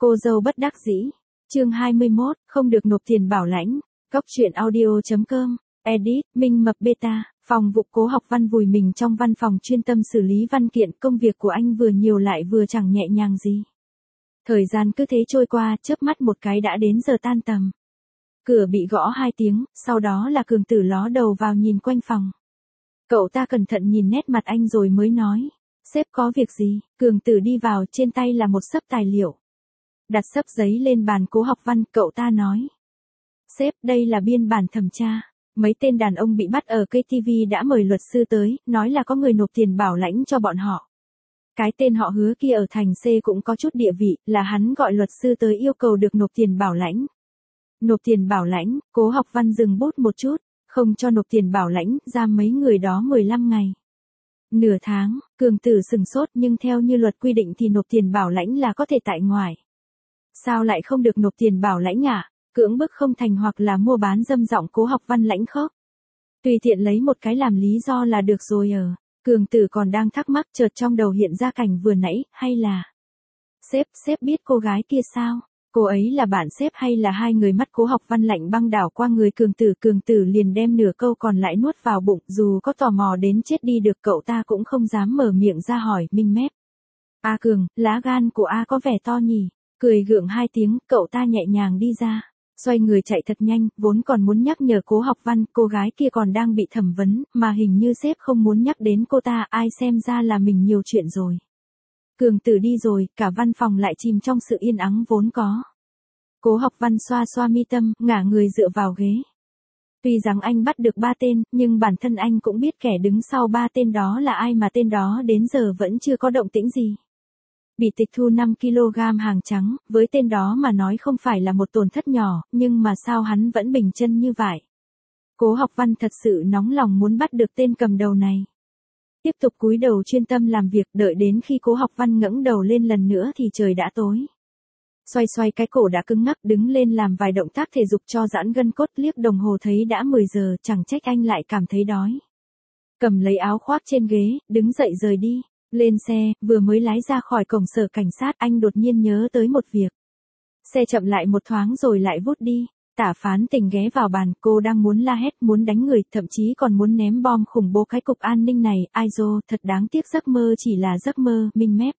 Cô dâu bất đắc dĩ. Chương 21, không được nộp tiền bảo lãnh. Cóc truyện audio.com. Edit, Minh Mập Beta. Phòng vụ Cố Học Văn vùi mình trong văn phòng chuyên tâm xử lý văn kiện, công việc của anh vừa nhiều lại vừa chẳng nhẹ nhàng gì. Thời gian cứ thế trôi qua, chớp mắt một cái đã đến giờ tan tầm. Cửa bị gõ 2 tiếng, sau đó là Cường Tử ló đầu vào nhìn quanh phòng. Cậu ta cẩn thận nhìn nét mặt anh rồi mới nói. Sếp có việc gì? Cường Tử đi vào, trên tay là một xấp tài liệu. Đặt xấp giấy lên bàn Cố Học Văn, cậu ta nói. Sếp, đây là biên bản thẩm tra. Mấy tên đàn ông bị bắt ở KTV đã mời luật sư tới, nói là có người nộp tiền bảo lãnh cho bọn họ. Cái tên họ Hứa kia ở thành C cũng có chút địa vị, là hắn gọi luật sư tới yêu cầu được nộp tiền bảo lãnh. Nộp tiền bảo lãnh, Cố Học Văn dừng bút một chút, không cho nộp tiền bảo lãnh, giam mấy người đó 15 ngày. Nửa tháng, Cường Tử sừng sốt, nhưng theo như luật quy định thì nộp tiền bảo lãnh là có thể tại ngoại. Sao lại không được nộp tiền bảo lãnh ạ? Cưỡng bức không thành hoặc là mua bán dâm giọng Cố Học Văn lãnh khóc. Tùy tiện lấy một cái làm lý do là được rồi. Cường Tử còn đang thắc mắc, chợt trong đầu hiện ra cảnh vừa nãy, hay là sếp biết cô gái kia sao? Cô ấy là bạn sếp hay là hai người? Mắt Cố Học Văn lạnh băng đảo qua người Cường Tử liền đem nửa câu còn lại nuốt vào bụng, dù có tò mò đến chết đi được cậu ta cũng không dám mở miệng ra hỏi. Minh mép. A Cường, lá gan của A có vẻ to nhỉ? Cười gượng 2 tiếng, cậu ta nhẹ nhàng đi ra. Xoay người chạy thật nhanh, vốn còn muốn nhắc nhở Cố Học Văn, cô gái kia còn đang bị thẩm vấn, mà hình như sếp không muốn nhắc đến cô ta, ai xem ra là mình nhiều chuyện rồi. Cường Tử đi rồi, cả văn phòng lại chìm trong sự yên ắng vốn có. Cố Học Văn xoa xoa mi tâm, ngả người dựa vào ghế. Tuy rằng anh bắt được 3 tên, nhưng bản thân anh cũng biết kẻ đứng sau 3 tên đó là ai, mà tên đó đến giờ vẫn chưa có động tĩnh gì. Bị tịch thu 5 kg hàng trắng, với tên đó mà nói không phải là một tổn thất nhỏ, nhưng mà sao hắn vẫn bình chân như vậy? Cố Học Văn thật sự nóng lòng muốn bắt được tên cầm đầu này. Tiếp tục cúi đầu chuyên tâm làm việc, đợi đến khi Cố Học Văn ngẩng đầu lên lần nữa thì trời đã tối. Xoay cái cổ đã cứng ngắc, đứng lên làm vài động tác thể dục cho giãn gân cốt, liếc đồng hồ thấy đã 10 giờ, chẳng trách anh lại cảm thấy đói. Cầm lấy áo khoác trên ghế, đứng dậy rời đi. Lên xe, vừa mới lái ra khỏi cổng sở cảnh sát, anh đột nhiên nhớ tới một việc. Xe chậm lại một thoáng rồi lại vút đi. Tả Phán Tình ghé vào bàn, cô đang muốn la hét, muốn đánh người, thậm chí còn muốn ném bom khủng bố cái cục an ninh này. Ai dô, thật đáng tiếc, giấc mơ chỉ là giấc mơ. Minh mép.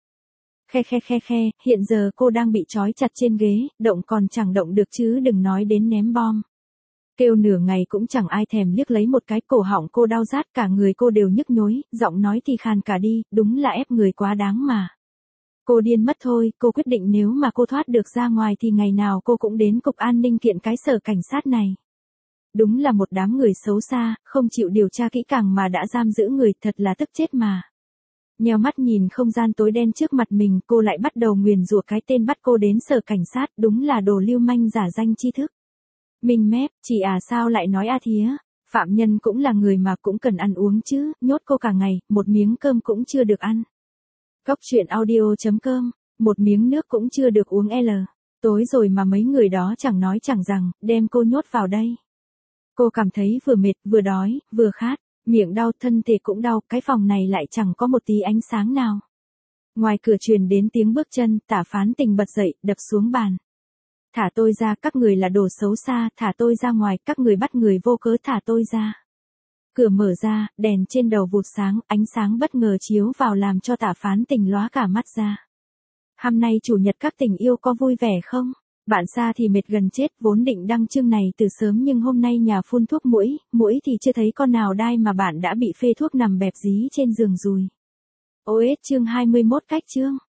Khe, hiện giờ cô đang bị trói chặt trên ghế, động còn chẳng động được chứ đừng nói đến ném bom. Kêu nửa ngày cũng chẳng ai thèm liếc lấy một cái, cổ họng cô đau rát, cả người cô đều nhức nhối, giọng nói thì khàn cả đi, đúng là ép người quá đáng mà. Cô điên mất thôi, cô quyết định nếu mà cô thoát được ra ngoài thì ngày nào cô cũng đến cục an ninh kiện cái sở cảnh sát này. Đúng là một đám người xấu xa, không chịu điều tra kỹ càng mà đã giam giữ người, thật là tức chết mà. Nheo mắt nhìn không gian tối đen trước mặt mình, cô lại bắt đầu nguyền rủa cái tên bắt cô đến sở cảnh sát, đúng là đồ lưu manh giả danh tri thức. Minh mép, chị à sao lại nói a thía, phạm nhân cũng là người mà cũng cần ăn uống chứ, nhốt cô cả ngày, một miếng cơm cũng chưa được ăn. Cóc truyện audio.com, một miếng nước cũng chưa được uống tối rồi mà mấy người đó chẳng nói chẳng rằng, đem cô nhốt vào đây. Cô cảm thấy vừa mệt, vừa đói, vừa khát, miệng đau, thân thể cũng đau, cái phòng này lại chẳng có một tí ánh sáng nào. Ngoài cửa truyền đến tiếng bước chân, Tả Phán Tình bật dậy, đập xuống bàn. Thả tôi ra, các người là đồ xấu xa, thả tôi ra ngoài, các người bắt người vô cớ, thả tôi ra. Cửa mở ra, đèn trên đầu vụt sáng, ánh sáng bất ngờ chiếu vào làm cho Tả Phán Tình lóa cả mắt ra. Hôm nay chủ nhật các tình yêu có vui vẻ không? Bạn Sa thì mệt gần chết, vốn định đăng chương này từ sớm nhưng hôm nay nhà phun thuốc muỗi thì chưa thấy con nào đai mà bạn đã bị phê thuốc nằm bẹp dí trên giường rồi. OS chương 21 cách chương.